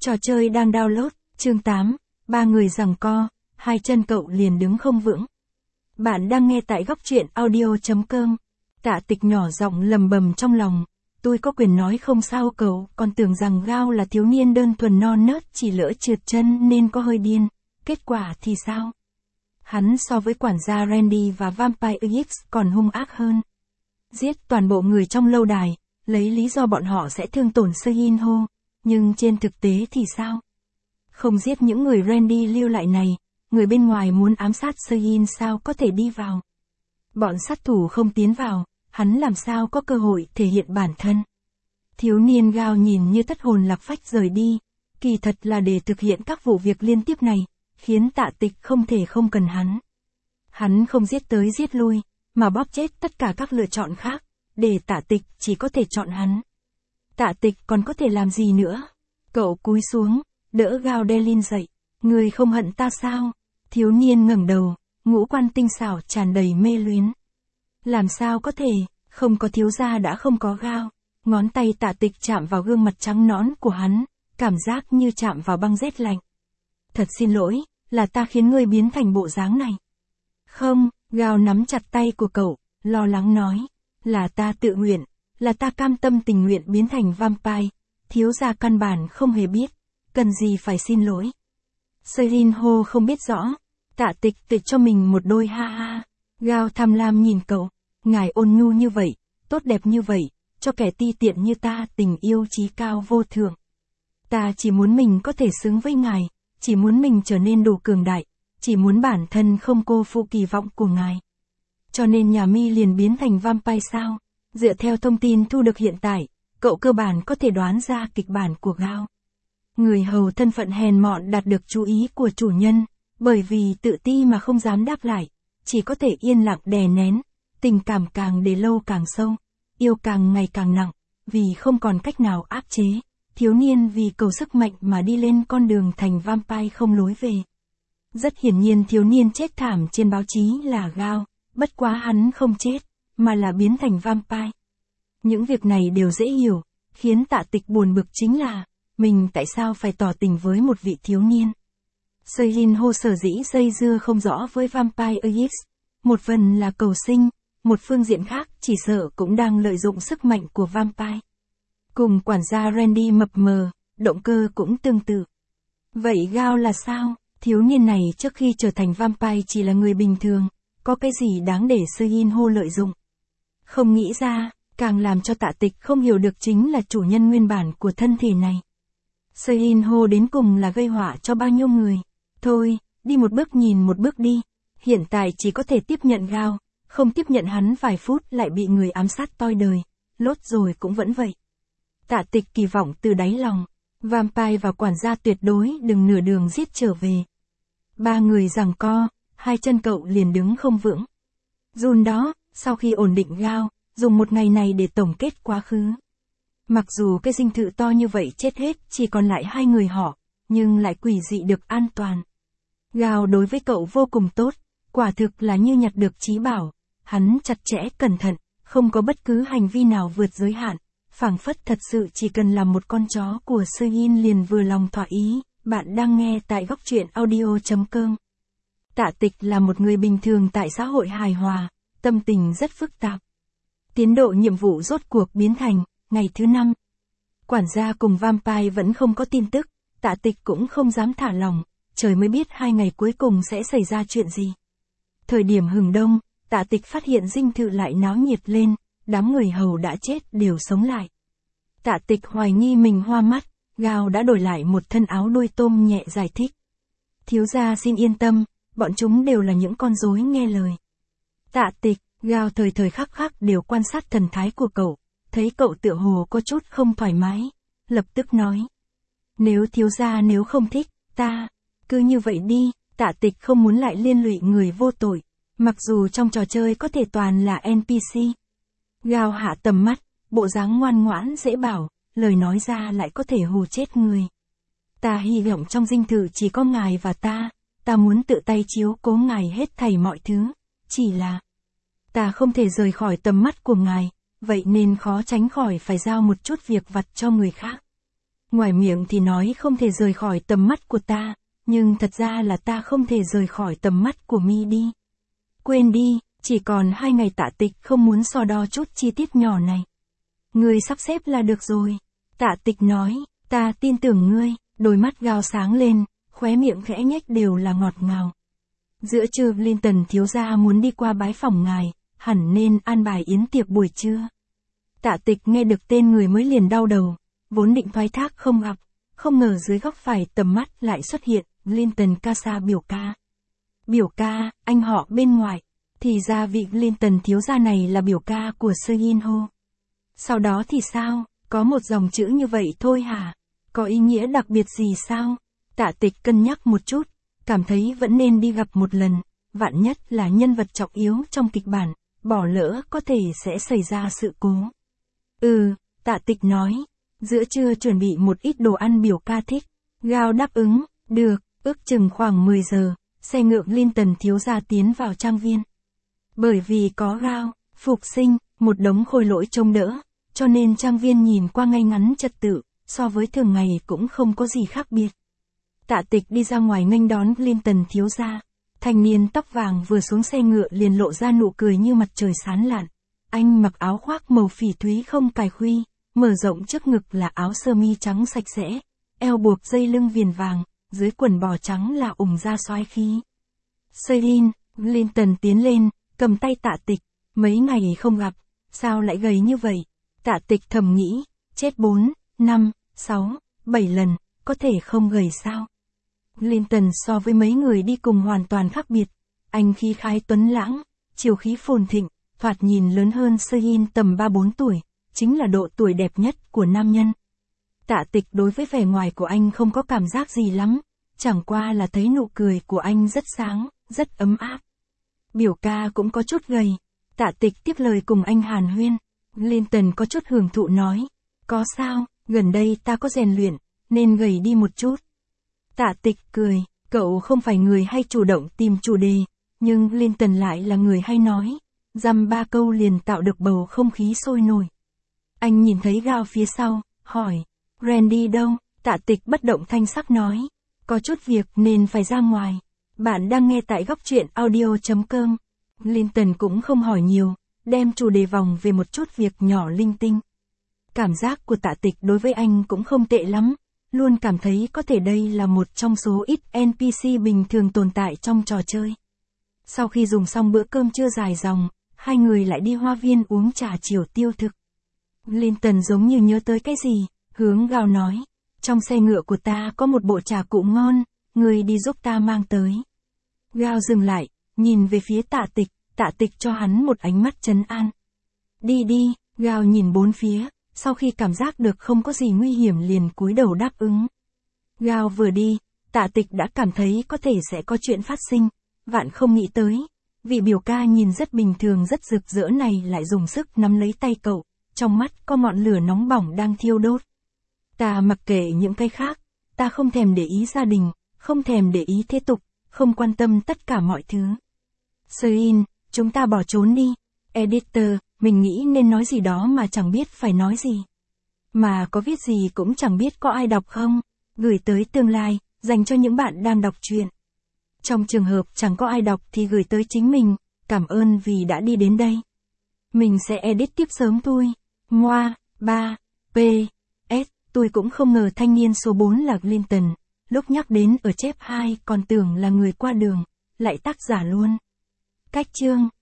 Trò chơi đang download, chương 8, ba người giằng co, hai chân cậu liền đứng không vững. Bạn đang nghe tại góc truyện audio.com. Tạ Tịch nhỏ giọng lầm bầm trong lòng, tôi có quyền nói không sao cậu, còn tưởng rằng Gao là thiếu niên đơn thuần non nớt chỉ lỡ trượt chân nên có hơi điên, kết quả thì sao? Hắn so với quản gia Randy và Vampire X còn hung ác hơn. Giết toàn bộ người trong lâu đài, lấy lý do bọn họ sẽ thương tổn Seo-in-ho, nhưng trên thực tế thì sao? Không giết những người Randy lưu lại này, người bên ngoài muốn ám sát Seo-in sao có thể đi vào? Bọn sát thủ không tiến vào, hắn làm sao có cơ hội thể hiện bản thân? Thiếu niên Gao nhìn như thất hồn lạc phách rời đi, kỳ thật là để thực hiện các vụ việc liên tiếp này, khiến Tạ Tịch không thể không cần hắn. Hắn không giết tới giết lui, mà bóp chết tất cả các lựa chọn khác, để Tạ Tịch chỉ có thể chọn hắn. Tạ Tịch còn có thể làm gì nữa? Cậu cúi xuống, đỡ Gao Delin dậy. Người không hận ta sao? Thiếu niên ngẩng đầu, ngũ quan tinh xảo tràn đầy mê luyến. Làm sao có thể, không có thiếu gia đã không có Gao. Ngón tay Tạ Tịch chạm vào gương mặt trắng nõn của hắn, cảm giác như chạm vào băng rét lạnh. Thật xin lỗi, là ta khiến ngươi biến thành bộ dáng này. Không, Gao nắm chặt tay của cậu, lo lắng nói. Là ta tự nguyện, là ta cam tâm tình nguyện biến thành vampire, thiếu gia căn bản không hề biết, cần gì phải xin lỗi. Seo-in-ho không biết rõ, Tạ Tịch tự cho mình một đôi ha ha. Gao tham lam nhìn cậu, ngài ôn nhu như vậy, tốt đẹp như vậy, cho kẻ ti tiện như ta tình yêu chí cao vô thượng. Ta chỉ muốn mình có thể xứng với ngài, chỉ muốn mình trở nên đủ cường đại, chỉ muốn bản thân không cô phụ kỳ vọng của ngài. Cho nên nhà mi liền biến thành vampire sao? Dựa theo thông tin thu được hiện tại, cậu cơ bản có thể đoán ra kịch bản của Gao. Người hầu thân phận hèn mọn đạt được chú ý của chủ nhân, bởi vì tự ti mà không dám đáp lại, chỉ có thể yên lặng đè nén, tình cảm càng để lâu càng sâu, yêu càng ngày càng nặng, vì không còn cách nào áp chế, thiếu niên vì cầu sức mạnh mà đi lên con đường thành vampire không lối về. Rất hiển nhiên thiếu niên chết thảm trên báo chí là Gao, bất quá hắn không chết, mà là biến thành vampire. Những việc này đều dễ hiểu, khiến Tạ Tịch buồn bực chính là, mình tại sao phải tỏ tình với một vị thiếu niên. Seo-in-ho sở dĩ dây dưa không rõ với Vampire X, một phần là cầu sinh, một phương diện khác chỉ sợ cũng đang lợi dụng sức mạnh của vampire. Cùng quản gia Randy mập mờ, động cơ cũng tương tự. Vậy Gao là sao? Thiếu niên này trước khi trở thành vampire chỉ là người bình thường, có cái gì đáng để Seo-in-ho lợi dụng? Không nghĩ ra, càng làm cho Tạ Tịch không hiểu được chính là chủ nhân nguyên bản của thân thể này. Seo-in-ho đến cùng là gây họa cho bao nhiêu người. Thôi, đi một bước nhìn một bước đi. Hiện tại chỉ có thể tiếp nhận Gao, không tiếp nhận hắn vài phút lại bị người ám sát toi đời. Lốt rồi cũng vẫn vậy. Tạ Tịch kỳ vọng từ đáy lòng, vampire và quản gia tuyệt đối đừng nửa đường giết trở về. Ba người giằng co, hai chân cậu liền đứng không vững. Jun đó, sau khi ổn định Gao, dùng một ngày này để tổng kết quá khứ. Mặc dù cái dinh thự to như vậy chết hết chỉ còn lại hai người họ, nhưng lại quỷ dị được an toàn. Gao đối với cậu vô cùng tốt, quả thực là như nhặt được trí bảo. Hắn chặt chẽ cẩn thận, không có bất cứ hành vi nào vượt giới hạn, phảng phất thật sự chỉ cần làm một con chó của Seo-in liền vừa lòng thỏa ý. Bạn đang nghe tại góc truyện audio.com. Tạ Tịch là một người bình thường tại xã hội hài hòa, tâm tình rất phức tạp. Tiến độ nhiệm vụ rốt cuộc biến thành, ngày thứ 5. Quản gia cùng vampire vẫn không có tin tức, Tạ Tịch cũng không dám thả lòng, trời mới biết 2 ngày cuối cùng sẽ xảy ra chuyện gì. Thời điểm hừng đông, Tạ Tịch phát hiện dinh thự lại náo nhiệt lên, đám người hầu đã chết đều sống lại. Tạ Tịch hoài nghi mình hoa mắt, Gao đã đổi lại một thân áo đuôi tôm nhẹ giải thích. Thiếu gia xin yên tâm, bọn chúng đều là những con rối nghe lời. Tạ Tịch, Gao thời thời khắc khắc đều quan sát thần thái của cậu, thấy cậu tựa hồ có chút không thoải mái, lập tức nói. Nếu thiếu gia nếu không thích, ta, cứ như vậy đi. Tạ Tịch không muốn lại liên lụy người vô tội, mặc dù trong trò chơi có thể toàn là NPC. Gao hạ tầm mắt, bộ dáng ngoan ngoãn dễ bảo, lời nói ra lại có thể hù chết người. Ta hy vọng trong dinh thự chỉ có ngài và ta muốn tự tay chiếu cố ngài hết thảy mọi thứ, chỉ là ta không thể rời khỏi tầm mắt của ngài, vậy nên khó tránh khỏi phải giao một chút việc vặt cho người khác. Ngoài miệng thì nói không thể rời khỏi tầm mắt của ta, nhưng thật ra là ta không thể rời khỏi tầm mắt của mi đi. Quên đi, chỉ còn 2 ngày. Tạ Tịch không muốn so đo chút chi tiết nhỏ này. Ngươi sắp xếp là được rồi. Tạ Tịch nói, ta tin tưởng ngươi. Đôi mắt Gao sáng lên, khóe miệng khẽ nhếch đều là ngọt ngào. Giữa trưa Clinton thiếu gia muốn đi qua bái phỏng ngài, hẳn nên an bài yến tiệc buổi trưa. Tạ Tịch nghe được tên người mới liền đau đầu, vốn định thoái thác không gặp, không ngờ dưới góc phải tầm mắt lại xuất hiện, Clinton Casa biểu ca. Biểu ca, anh họ bên ngoài, thì ra vị Clinton thiếu gia này là biểu ca của Seo In Ho. Sau đó thì sao, có một dòng chữ như vậy thôi hả? Có ý nghĩa đặc biệt gì sao? Tạ Tịch cân nhắc một chút, cảm thấy vẫn nên đi gặp một lần, vạn nhất là nhân vật trọng yếu trong kịch bản, bỏ lỡ có thể sẽ xảy ra sự cố. Tạ Tịch nói, giữa trưa chuẩn bị một ít đồ ăn biểu ca thích. Gao đáp ứng, được, ước chừng khoảng 10 giờ, xe ngựa Clinton thiếu gia tiến vào trang viên. Bởi vì có Gao, Phục Sinh, một đống khôi lỗi trông đỡ, cho nên trang viên nhìn qua ngay ngắn trật tự, so với thường ngày cũng không có gì khác biệt. Tạ Tịch đi ra ngoài nghênh đón Clinton thiếu gia. Thanh niên tóc vàng vừa xuống xe ngựa liền lộ ra nụ cười như mặt trời sáng lạn. Anh mặc áo khoác màu phỉ thúy không cài khuy, mở rộng trước ngực là áo sơ mi trắng sạch sẽ, eo buộc dây lưng viền vàng, dưới quần bò trắng là ủng da xoái khí. Celine, Clinton tiến lên, cầm tay Tạ Tịch, mấy ngày không gặp, sao lại gầy như vậy? Tạ Tịch thầm nghĩ, chết 4, 5, 6, 7 lần, có thể không gầy sao? Clinton so với mấy người đi cùng hoàn toàn khác biệt, anh khí khái tuấn lãng, chiều khí phồn thịnh, thoạt nhìn lớn hơn Celine tầm 3-4 tuổi, chính là độ tuổi đẹp nhất của nam nhân. Tạ Tịch đối với vẻ ngoài của anh không có cảm giác gì lắm, chẳng qua là thấy nụ cười của anh rất sáng, rất ấm áp. Biểu ca cũng có chút gầy. Tạ Tịch tiếp lời cùng anh hàn huyên. Clinton có chút hưởng thụ nói, có sao, gần đây ta có rèn luyện, nên gầy đi một chút. Tạ Tịch cười, cậu không phải người hay chủ động tìm chủ đề, nhưng Clinton lại là người hay nói, dăm 3 câu liền tạo được bầu không khí sôi nổi. Anh nhìn thấy Gao phía sau, hỏi, Randy đâu? Tạ Tịch bất động thanh sắc nói, có chút việc nên phải ra ngoài. Bạn đang nghe tại góc truyện audio.com. Clinton cũng không hỏi nhiều, đem chủ đề vòng về một chút việc nhỏ linh tinh. Cảm giác của Tạ Tịch đối với anh cũng không tệ lắm, luôn cảm thấy có thể đây là một trong số ít NPC bình thường tồn tại trong trò chơi. Sau khi dùng xong bữa cơm trưa dài dòng, hai người lại đi hoa viên uống trà chiều tiêu thực. Clinton giống như nhớ tới cái gì, hướng Gao nói, trong xe ngựa của ta có một bộ trà cụ ngon, người đi giúp ta mang tới. Gao dừng lại, nhìn về phía Tạ Tịch cho hắn một ánh mắt trấn an. Đi đi, Gao nhìn bốn phía, sau khi cảm giác được không có gì nguy hiểm liền cúi đầu đáp ứng. Gao vừa đi, Tạ Tịch đã cảm thấy có thể sẽ có chuyện phát sinh, vạn không nghĩ tới. Vị biểu ca nhìn rất bình thường rất rực rỡ này lại dùng sức nắm lấy tay cậu, trong mắt có ngọn lửa nóng bỏng đang thiêu đốt. Ta mặc kệ những cái khác, ta không thèm để ý gia đình, không thèm để ý thế tục, không quan tâm tất cả mọi thứ. Celine, chúng ta bỏ trốn đi. Editor, mình nghĩ nên nói gì đó mà chẳng biết phải nói gì. Mà có viết gì cũng chẳng biết có ai đọc không. Gửi tới tương lai, dành cho những bạn đang đọc truyện. Trong trường hợp chẳng có ai đọc thì gửi tới chính mình, cảm ơn vì đã đi đến đây. Mình sẽ edit tiếp sớm thôi. Moa, 3, P, S, tôi cũng không ngờ thanh niên số 4 là Clinton, lúc nhắc đến ở chép 2 còn tưởng là người qua đường, lại tác giả luôn. Cách chương